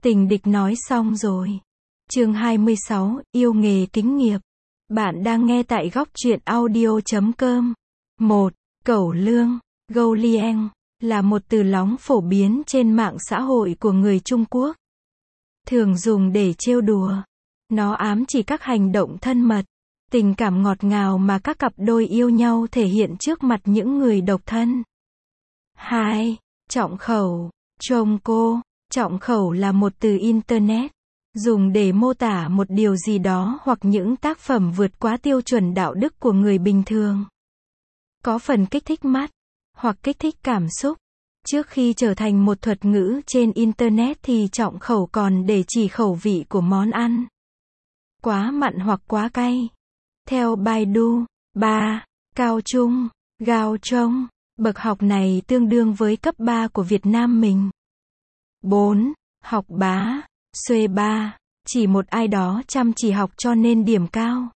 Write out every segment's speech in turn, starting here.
Tình địch nói xong rồi. Chương 26, yêu nghề kính nghiệp. Bạn đang nghe tại góc truyện audio.com. 1. Cẩu lương, Goulieng, là một từ lóng phổ biến trên mạng xã hội của người Trung Quốc. Thường dùng để trêu đùa. Nó ám chỉ các hành động thân mật, tình cảm ngọt ngào mà các cặp đôi yêu nhau thể hiện trước mặt những người độc thân. 2. Trọng khẩu, trông cô. Trọng khẩu là một từ Internet, dùng để mô tả một điều gì đó hoặc những tác phẩm vượt quá tiêu chuẩn đạo đức của người bình thường. Có phần kích thích mắt, hoặc kích thích cảm xúc. Trước khi trở thành một thuật ngữ trên Internet thì trọng khẩu còn để chỉ khẩu vị của món ăn. Quá mặn hoặc quá cay. Theo Baidu, 3. Cao trung, Gao Trông. Bậc học này tương đương với cấp 3 của Việt Nam mình. 4. Học bá, Xuê ba, chỉ một ai đó chăm chỉ học cho nên điểm cao.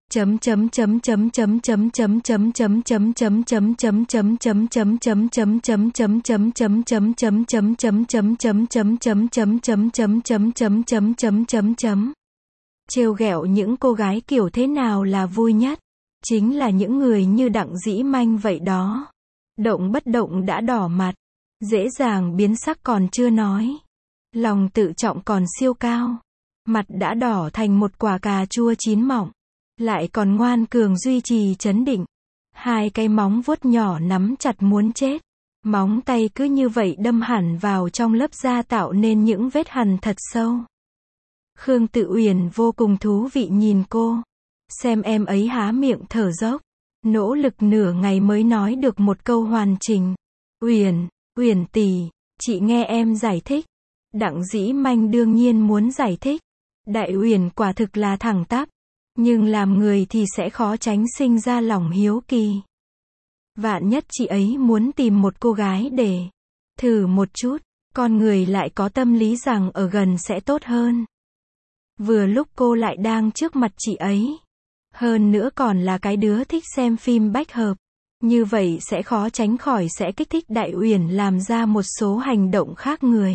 Trêu ghẹo những cô gái kiểu thế nào là vui nhất? Chính là những người như Đặng Dĩ Manh vậy đó. Động bất động đã đỏ mặt, dễ dàng biến sắc còn chưa nói. Lòng tự trọng còn siêu cao. Mặt đã đỏ thành một quả cà chua chín mọng. Lại còn ngoan cường duy trì trấn định. Hai cái móng vuốt nhỏ nắm chặt muốn chết. Móng tay cứ như vậy đâm hẳn vào trong lớp da tạo nên những vết hằn thật sâu. Khương Tự Uyển vô cùng thú vị nhìn cô. Xem em ấy há miệng thở dốc. Nỗ lực nửa ngày mới nói được một câu hoàn chỉnh. Uyển tỷ, chị nghe em giải thích. Đặng Dĩ Manh đương nhiên muốn giải thích. Đại Uyển quả thực là thẳng tắp. Nhưng làm người thì sẽ khó tránh sinh ra lòng hiếu kỳ. Vạn nhất chị ấy muốn tìm một cô gái để thử một chút, con người lại có tâm lý rằng ở gần sẽ tốt hơn. Vừa lúc cô lại đang trước mặt chị ấy. Hơn nữa còn là cái đứa thích xem phim bách hợp. Như vậy sẽ khó tránh khỏi sẽ kích thích Đại Uyển làm ra một số hành động khác người.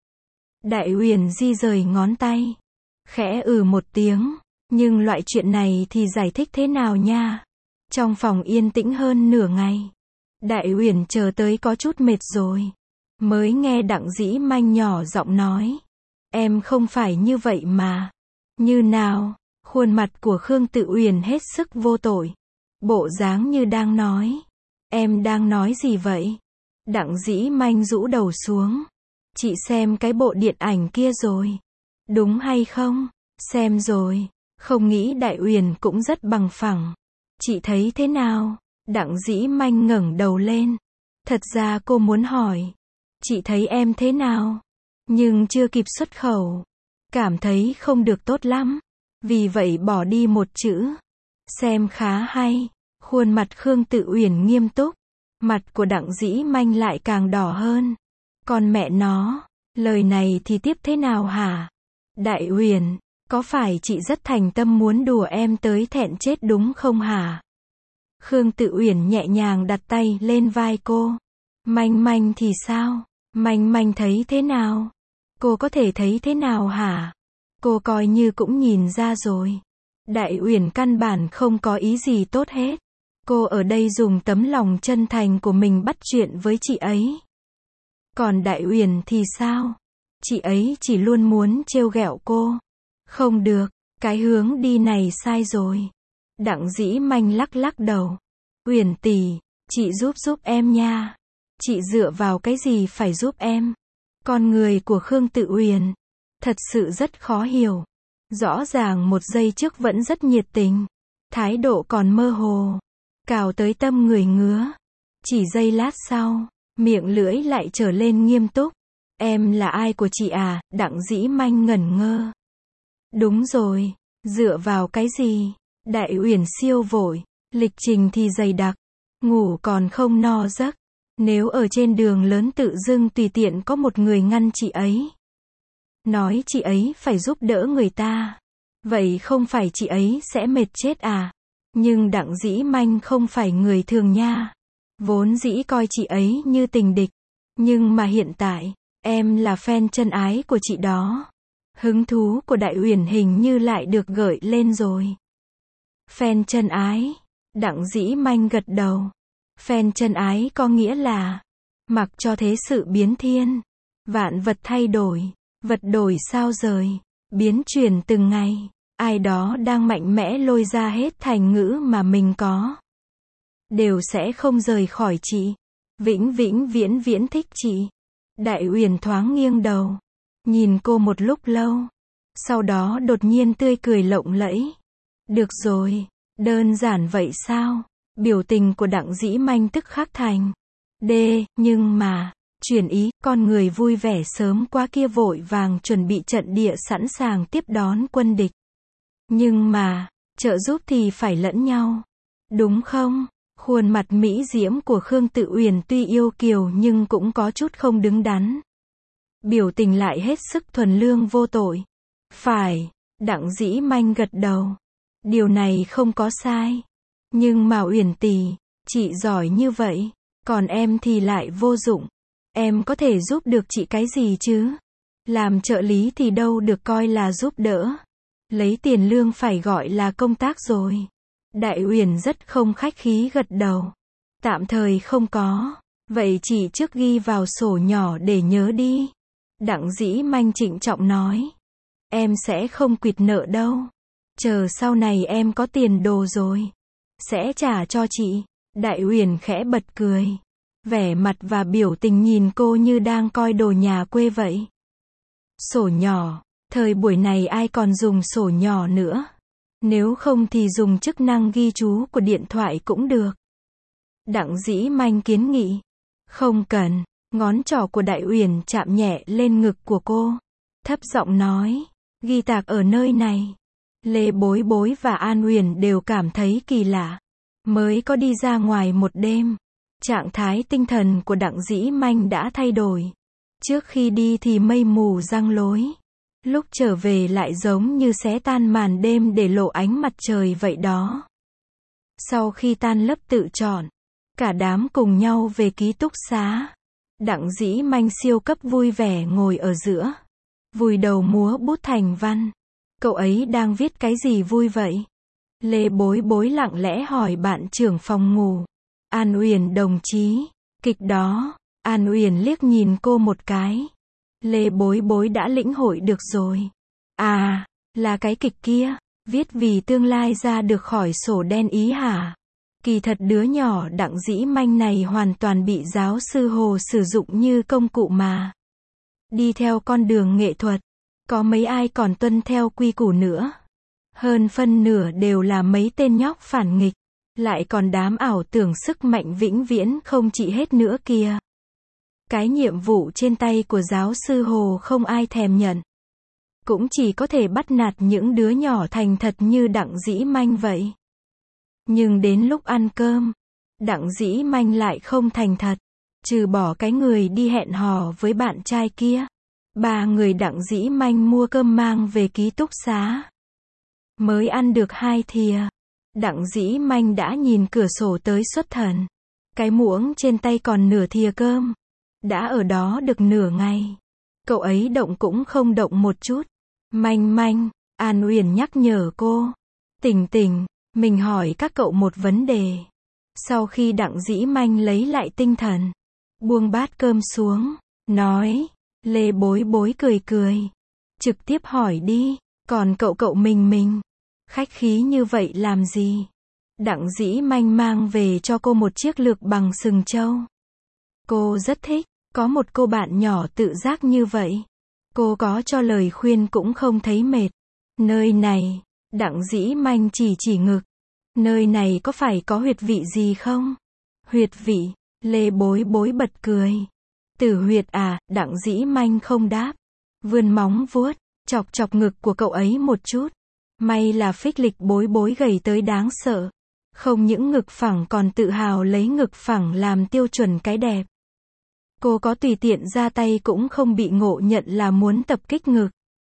Đại Uyển di rời ngón tay. Khẽ một tiếng. Nhưng loại chuyện này thì giải thích thế nào nha? Trong phòng yên tĩnh hơn nửa ngày. Đại Uyển chờ tới có chút mệt rồi. Mới nghe Đặng Dĩ Manh nhỏ giọng nói. Em không phải như vậy mà. Như nào? Khuôn mặt của Khương Tự Uyển hết sức vô tội. Bộ dáng như đang nói. Em đang nói gì vậy? Đặng Dĩ Manh rũ đầu xuống. Chị xem cái bộ điện ảnh kia rồi. Đúng hay không? Xem rồi. Không nghĩ Đại Uyển cũng rất bằng phẳng. Chị thấy thế nào? Đặng Dĩ Manh ngẩng đầu lên. Thật ra cô muốn hỏi. Chị thấy em thế nào? Nhưng chưa kịp xuất khẩu. Cảm thấy không được tốt lắm. Vì vậy bỏ đi một chữ. Xem khá hay. Khuôn mặt Khương Tự Uyển nghiêm túc. Mặt của Đặng Dĩ Manh lại càng đỏ hơn. Còn mẹ nó, lời này thì tiếp thế nào hả? Đại Uyển, có phải chị rất thành tâm muốn đùa em tới thẹn chết đúng không hả? Khương Tự Uyển nhẹ nhàng đặt tay lên vai cô. Manh thì sao? Manh thấy thế nào? Cô có thể thấy thế nào hả? Cô coi như cũng nhìn ra rồi. Đại Uyển căn bản không có ý gì tốt hết. Cô ở đây dùng tấm lòng chân thành của mình bắt chuyện với chị ấy. Còn Đại Uyển thì sao? Chị ấy chỉ luôn muốn trêu ghẹo cô. Không được, cái hướng đi này sai rồi. Đặng Dĩ Manh lắc đầu. Uyển tỷ, chị giúp em nha. Chị dựa vào cái gì phải giúp em? Con người của Khương Tự Uyển thật sự rất khó hiểu. Rõ ràng một giây trước vẫn rất nhiệt tình. Thái độ còn mơ hồ. Cào tới tâm người ngứa. Chỉ giây lát sau, miệng lưỡi lại trở lên nghiêm túc. Em là ai của chị à? Đặng Dĩ Manh ngẩn ngơ. Đúng rồi, dựa vào cái gì? Đại Uyển siêu vội, lịch trình thì dày đặc, ngủ còn không no giấc. Nếu ở trên đường lớn tự dưng tùy tiện có một người ngăn chị ấy, nói chị ấy phải giúp đỡ người ta, vậy không phải chị ấy sẽ mệt chết à? Nhưng Đặng Dĩ Manh không phải người thường nha. Vốn dĩ coi chị ấy như tình địch, nhưng mà hiện tại, Em là fan chân ái của chị đó. Hứng thú của Đại Uyển hình như lại được gợi lên rồi. Fan chân ái. Đặng Dĩ Manh gật đầu. Fan chân ái có nghĩa là mặc cho thế sự biến thiên, vạn vật thay đổi, vật đổi sao rời, biến chuyển từng ngày, ai đó đang mạnh mẽ lôi ra hết thành ngữ mà mình có, đều sẽ không rời khỏi chị. Vĩnh vĩnh viễn viễn thích chị. Đại Uyển thoáng nghiêng đầu, nhìn cô một lúc lâu, sau đó đột nhiên tươi cười lộng lẫy. Được rồi, đơn giản vậy sao? Biểu tình của Đặng Dĩ Manh tức khắc thành nhưng mà, chuyển ý, con người vui vẻ sớm quá kia vội vàng chuẩn bị trận địa sẵn sàng tiếp đón quân địch. Nhưng mà, trợ giúp thì phải lẫn nhau. Đúng không? Khuôn mặt mỹ diễm của Khương Tự Uyển tuy yêu kiều nhưng cũng có chút không đứng đắn. Biểu tình lại hết sức thuần lương vô tội. Phải, Đặng Dĩ Manh gật đầu. Điều này không có sai. Nhưng mà Uyển tỷ, chị giỏi như vậy, còn em thì lại vô dụng. Em có thể giúp được chị cái gì chứ? Làm trợ lý thì đâu được coi là giúp đỡ. Lấy tiền lương phải gọi là công tác rồi. Đại Uyển rất không khách khí gật đầu. Tạm thời không có. Vậy chị trước ghi vào sổ nhỏ để nhớ đi. Đặng Dĩ Manh trịnh trọng nói. Em sẽ không quỵt nợ đâu. Chờ sau này em có tiền đồ rồi, sẽ trả cho chị. Đại Uyển khẽ bật cười. Vẻ mặt và biểu tình nhìn cô như đang coi đồ nhà quê vậy. Sổ nhỏ. Thời buổi này ai còn dùng sổ nhỏ nữa. Nếu không thì dùng chức năng ghi chú của điện thoại cũng được. Đặng Dĩ Manh kiến nghị. Không cần. Ngón trỏ của Đại Uyển chạm nhẹ lên ngực của cô. Thấp giọng nói. Ghi tạc ở nơi này. Lê Bối Bối và An Uyển đều cảm thấy kỳ lạ. Mới có đi ra ngoài một đêm, trạng thái tinh thần của Đặng Dĩ Manh đã thay đổi. Trước khi đi thì mây mù giăng lối. Lúc trở về lại giống như xé tan màn đêm để lộ ánh mặt trời vậy đó. Sau khi tan lớp tự chọn, cả đám cùng nhau về ký túc xá. Đặng Dĩ Manh siêu cấp vui vẻ ngồi ở giữa, vùi đầu múa bút thành văn. Cậu ấy đang viết cái gì vui vậy? Lê Bối Bối lặng lẽ hỏi bạn trưởng phòng ngủ. An Uyển đồng chí, kịch đó. An Uyển liếc nhìn cô một cái. Lê Bối Bối đã lĩnh hội được rồi. À, là cái kịch kia, viết vì tương lai ra được khỏi sổ đen ý hả? Kỳ thật đứa nhỏ Đặng Dĩ Manh này hoàn toàn bị giáo sư Hồ sử dụng như công cụ mà. Đi theo con đường nghệ thuật, có mấy ai còn tuân theo quy củ nữa. Hơn phân nửa đều là mấy tên nhóc phản nghịch, lại còn đám ảo tưởng sức mạnh vĩnh viễn không trị hết nữa kìa. Cái nhiệm vụ trên tay của giáo sư Hồ không ai thèm nhận. Cũng chỉ có thể bắt nạt những đứa nhỏ thành thật như Đặng Dĩ Manh vậy. Nhưng đến lúc ăn cơm, Đặng Dĩ Manh lại không thành thật. Trừ bỏ cái người đi hẹn hò với bạn trai kia, ba người Đặng Dĩ Manh mua cơm mang về ký túc xá. Mới ăn được 2 thìa, Đặng Dĩ Manh đã nhìn cửa sổ tới xuất thần. Cái muỗng trên tay còn nửa thìa cơm. Đã ở đó được nửa ngày. Cậu ấy động cũng không động một chút. Manh Manh, An Uyển nhắc nhở cô. Tỉnh tỉnh, mình hỏi các cậu một vấn đề. Sau khi Đặng Dĩ Manh lấy lại tinh thần, buông bát cơm xuống, nói. Lê Bối Bối cười cười. Trực tiếp hỏi đi, còn cậu mình. Khách khí như vậy làm gì? Đặng Dĩ Manh mang về cho cô một chiếc lược bằng sừng trâu. Cô rất thích, có một cô bạn nhỏ tự giác như vậy. Cô có cho lời khuyên cũng không thấy mệt. Nơi này, Đặng Dĩ Manh chỉ ngực. Nơi này có phải có huyệt vị gì không? Huyệt vị, Lê Bối Bối bật cười. Tử huyệt à? Đặng Dĩ Manh không đáp. Vươn móng vuốt, chọc ngực của cậu ấy một chút. May là phích lịch Bối Bối gầy tới đáng sợ. Không những ngực phẳng còn tự hào lấy ngực phẳng làm tiêu chuẩn cái đẹp. Cô có tùy tiện ra tay cũng không bị ngộ nhận là muốn tập kích ngực.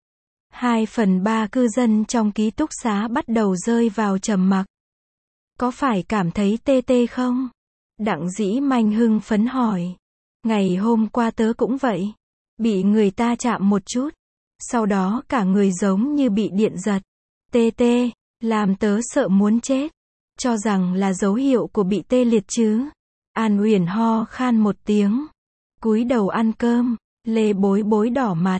2/3 cư dân trong ký túc xá bắt đầu rơi vào trầm mặc. Có phải cảm thấy tê tê không? Đặng Dĩ Manh hưng phấn hỏi. Ngày hôm qua tớ cũng vậy. Bị người ta chạm một chút. Sau đó cả người giống như bị điện giật. Tê tê, làm tớ sợ muốn chết. Cho rằng là dấu hiệu của bị tê liệt chứ. An Uyển ho khan một tiếng. Cúi đầu ăn cơm, Lê Bối Bối đỏ mặt.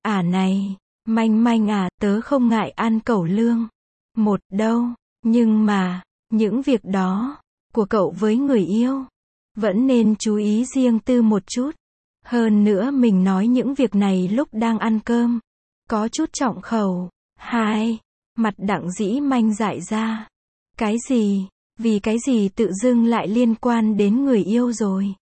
Này, Manh Manh tớ không ngại ăn cẩu lương. Một đâu, nhưng mà, những việc đó, của cậu với người yêu, vẫn nên chú ý riêng tư một chút. Hơn nữa mình nói những việc này lúc đang ăn cơm. Có chút trọng khẩu. Hai, mặt Đặng Dĩ Manh dại ra. Cái gì? Vì cái gì tự dưng lại liên quan đến người yêu rồi?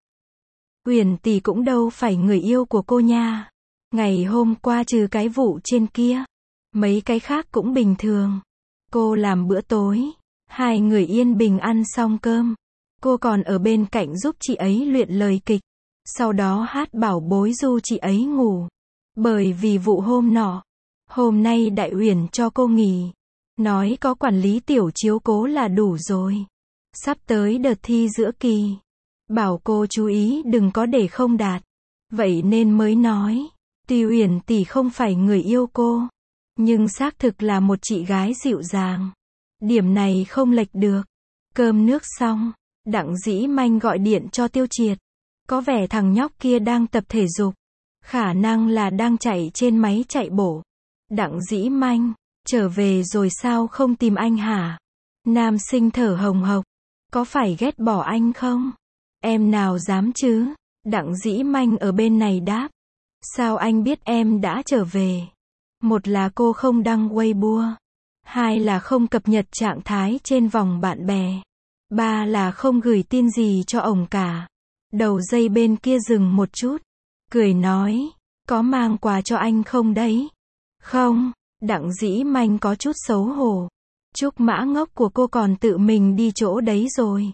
Uyển tỷ cũng đâu phải người yêu của cô nha. Ngày hôm qua trừ cái vụ trên kia, mấy cái khác cũng bình thường. Cô làm bữa tối, hai người yên bình ăn xong cơm. Cô còn ở bên cạnh giúp chị ấy luyện lời kịch. Sau đó hát bảo bối du chị ấy ngủ. Bởi vì vụ hôm nọ, hôm nay Đại Uyển cho cô nghỉ. Nói có quản lý tiểu chiếu cố là đủ rồi. Sắp tới đợt thi giữa kỳ. Bảo cô chú ý đừng có để không đạt. Vậy nên mới nói. Tuy Uyển tỷ không phải người yêu cô, nhưng xác thực là một chị gái dịu dàng. Điểm này không lệch được. Cơm nước xong, Đặng Dĩ Manh gọi điện cho Tiêu Triệt. Có vẻ thằng nhóc kia đang tập thể dục. Khả năng là đang chạy trên máy chạy bộ. Đặng Dĩ Manh, trở về rồi sao không tìm anh hả? Nam sinh thở hồng hộc. Có phải ghét bỏ anh không? Em nào dám chứ? Đặng Dĩ Manh ở bên này đáp. Sao anh biết em đã trở về? Một là cô không đăng Weibo. Hai là không cập nhật trạng thái trên vòng bạn bè. Ba là không gửi tin gì cho ổng cả. Đầu dây bên kia dừng một chút. Cười nói, có mang quà cho anh không đấy? Không, Đặng Dĩ Manh có chút xấu hổ. Trúc mã ngốc của cô còn tự mình đi chỗ đấy rồi.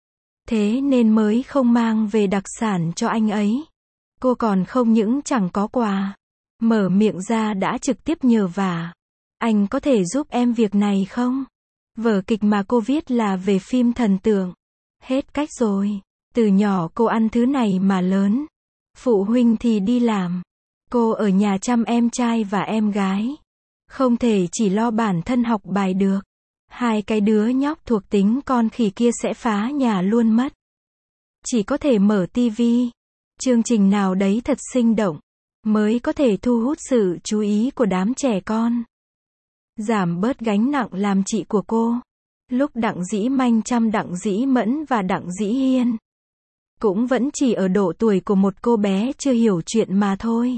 Thế nên mới không mang về đặc sản cho anh ấy. Cô còn không những chẳng có quà, mở miệng ra đã trực tiếp nhờ vả. Anh có thể giúp em việc này không? Vở kịch mà cô viết là về phim thần tượng. Hết cách rồi. Từ nhỏ cô ăn thứ này mà lớn. Phụ huynh thì đi làm. Cô ở nhà chăm em trai và em gái. Không thể chỉ lo bản thân học bài được. Hai cái đứa nhóc thuộc tính con khỉ kia sẽ phá nhà luôn mất. Chỉ có thể mở tivi. Chương trình nào đấy thật sinh động. Mới có thể thu hút sự chú ý của đám trẻ con. Giảm bớt gánh nặng làm chị của cô. Lúc Đặng Dĩ Manh chăm Đặng Dĩ Mẫn và Đặng Dĩ Hiên. Cũng vẫn chỉ ở độ tuổi của một cô bé chưa hiểu chuyện mà thôi.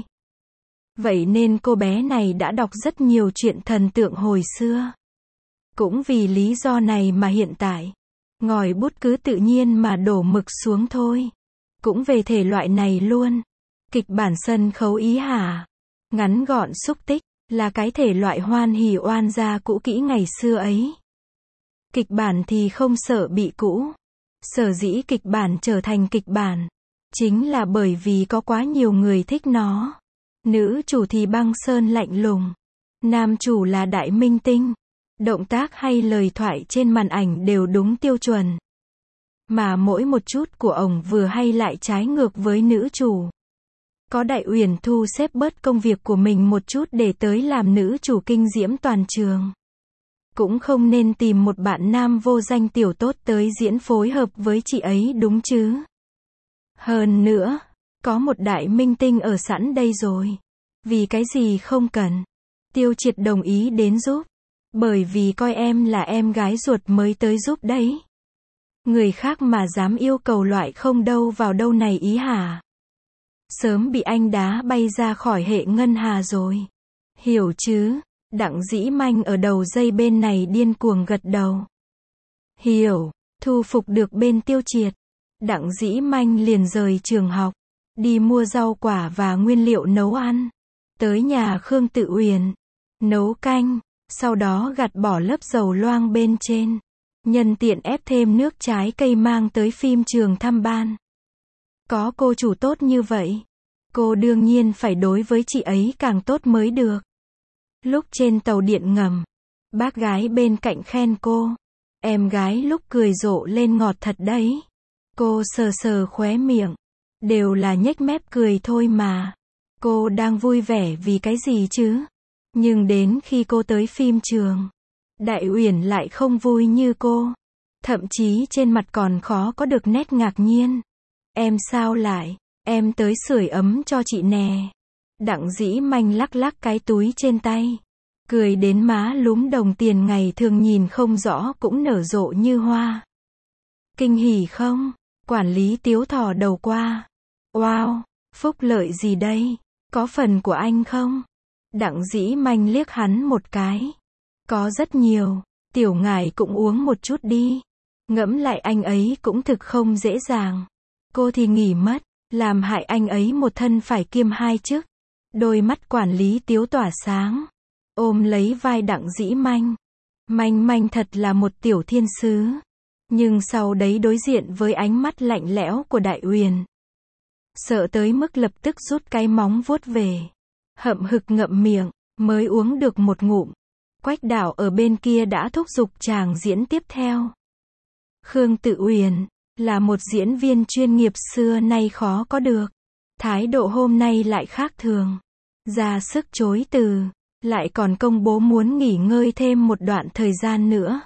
Vậy nên cô bé này đã đọc rất nhiều chuyện thần tượng hồi xưa. Cũng vì lý do này mà hiện tại, ngòi bút cứ tự nhiên mà đổ mực xuống thôi. Cũng về thể loại này luôn. Kịch bản sân khấu ý hả? Ngắn gọn xúc tích, là cái thể loại hoan hỉ oan gia cũ kỹ ngày xưa ấy. Kịch bản thì không sợ bị cũ. Sở dĩ kịch bản trở thành kịch bản, chính là bởi vì có quá nhiều người thích nó. Nữ chủ thì băng sơn lạnh lùng. Nam chủ là đại minh tinh. Động tác hay lời thoại trên màn ảnh đều đúng tiêu chuẩn. Mà mỗi một chút của ổng vừa hay lại trái ngược với nữ chủ. Có Đại Uyển thu xếp bớt công việc của mình một chút để tới làm nữ chủ kinh diễm toàn trường. Cũng không nên tìm một bạn nam vô danh tiểu tốt tới diễn phối hợp với chị ấy đúng chứ. Hơn nữa, có một đại minh tinh ở sẵn đây rồi. Vì cái gì không cần. Tiêu Triệt đồng ý đến giúp. Bởi vì coi em là em gái ruột mới tới giúp đấy. Người khác mà dám yêu cầu loại không đâu vào đâu này ý hả? Sớm bị anh đá bay ra khỏi hệ ngân hà rồi. Hiểu chứ? Đặng Dĩ Manh ở đầu dây bên này điên cuồng gật đầu. Hiểu, thu phục được bên Tiêu Triệt. Đặng Dĩ Manh liền rời trường học, đi mua rau quả và nguyên liệu nấu ăn. Tới nhà Khương Tự Uyển, nấu canh, sau đó gạt bỏ lớp dầu loang bên trên. Nhân tiện ép thêm nước trái cây mang tới phim trường thăm ban. Có cô chủ tốt như vậy, cô đương nhiên phải đối với chị ấy càng tốt mới được. Lúc trên tàu điện ngầm, bác gái bên cạnh khen cô. Em gái lúc cười rộ lên ngọt thật đấy. Cô sờ sờ khóe miệng. Đều là nhếch mép cười thôi mà. Cô đang vui vẻ vì cái gì chứ? Nhưng đến khi cô tới phim trường, Đại Uyển lại không vui như cô. Thậm chí trên mặt còn khó có được nét ngạc nhiên. Em sao lại? Em tới sưởi ấm cho chị nè. Đặng Dĩ Manh lắc lắc cái túi trên tay. Cười đến má lúm đồng tiền ngày thường nhìn không rõ cũng nở rộ như hoa. Kinh hỉ không? Quản lý Tiếu thò đầu qua. Wow, phúc lợi gì đây? Có phần của anh không? Đặng Dĩ Manh liếc hắn một cái. Có rất nhiều, tiểu ngải cũng uống một chút đi. Ngẫm lại anh ấy cũng thực không dễ dàng. Cô thì nghỉ mất, làm hại anh ấy một thân phải kiêm hai chức. Đôi mắt quản lý Tiếu tỏa sáng. Ôm lấy vai Đặng Dĩ Manh. Manh Manh thật là một tiểu thiên sứ. Nhưng sau đấy đối diện với ánh mắt lạnh lẽo của Đại Uyển. Sợ tới mức lập tức rút cái móng vuốt về. Hậm hực ngậm miệng, mới uống được một ngụm. Quách Đảo ở bên kia đã thúc giục chàng diễn tiếp theo. Khương Tự Uyển là một diễn viên chuyên nghiệp xưa nay khó có được. Thái độ hôm nay lại khác thường. Ra sức chối từ, lại còn công bố muốn nghỉ ngơi thêm một đoạn thời gian nữa.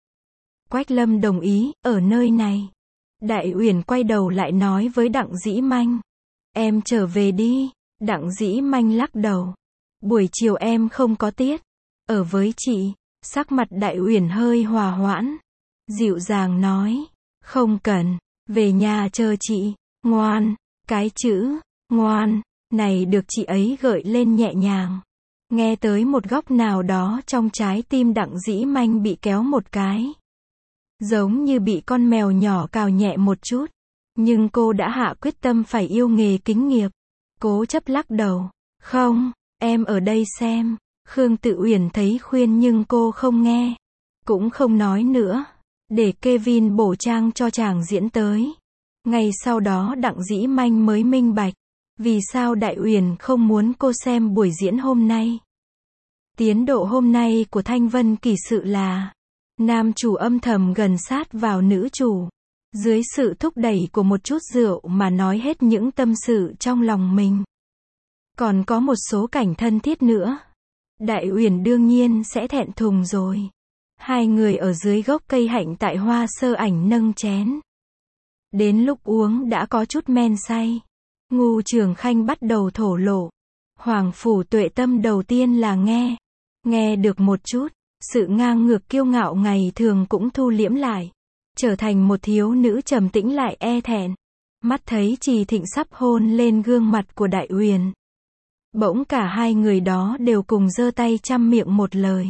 Quách Lâm đồng ý, ở nơi này. Đại Uyển quay đầu lại nói với Đặng Dĩ Manh. Em trở về đi. Đặng Dĩ Manh lắc đầu. Buổi chiều em không có tiết. Ở với chị. Sắc mặt Đại Uyển hơi hòa hoãn. Dịu dàng nói. Không cần. Về nhà chờ chị. Ngoan. Cái chữ ngoan này được chị ấy gợi lên nhẹ nhàng. Nghe tới một góc nào đó trong trái tim Đặng Dĩ Manh bị kéo một cái. Giống như bị con mèo nhỏ cào nhẹ một chút. Nhưng cô đã hạ quyết tâm phải yêu nghề kính nghiệp. Cố chấp lắc đầu. Không, em ở đây xem. Khương Tự Uyển thấy khuyên nhưng cô không nghe. Cũng không nói nữa. Để Kevin bổ trang cho chàng diễn tới. Ngay sau đó Đặng Dĩ Manh mới minh bạch. Vì sao Đại Uyển không muốn cô xem buổi diễn hôm nay. Tiến độ hôm nay của Thanh Vân Kỳ sự là nam chủ âm thầm gần sát vào nữ chủ. Dưới sự thúc đẩy của một chút rượu mà nói hết những tâm sự trong lòng mình. Còn có một số cảnh thân thiết nữa. Đại Uyển đương nhiên sẽ thẹn thùng rồi. Hai người ở dưới gốc cây hạnh tại Hoa Sơ Ảnh nâng chén. Đến lúc uống đã có chút men say. Ngu Trường Khanh bắt đầu thổ lộ. Hoàng Phủ Tuệ Tâm đầu tiên là nghe được một chút. Sự ngang ngược kiêu ngạo ngày thường cũng thu liễm lại. Trở thành một thiếu nữ trầm tĩnh lại e thẹn. Mắt thấy Trì Thịnh sắp hôn lên gương mặt của Đại Uyển. Bỗng cả hai người đó đều cùng giơ tay chăm miệng một lời.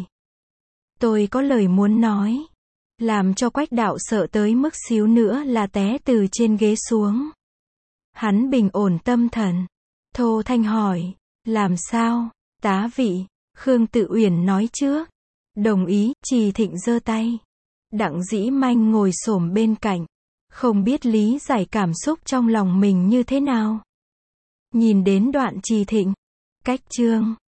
Tôi có lời muốn nói. Làm cho Quách Đạo sợ tới mức xíu nữa là té từ trên ghế xuống. Hắn bình ổn tâm thần. Thô thanh hỏi. Làm sao? Tá vị. Khương Tự Uyển nói trước. Đồng ý. Trì Thịnh giơ tay. Đặng Dĩ Manh ngồi xổm bên cạnh. Không biết lý giải cảm xúc trong lòng mình như thế nào. Nhìn đến đoạn Trì Thịnh. Cách chương.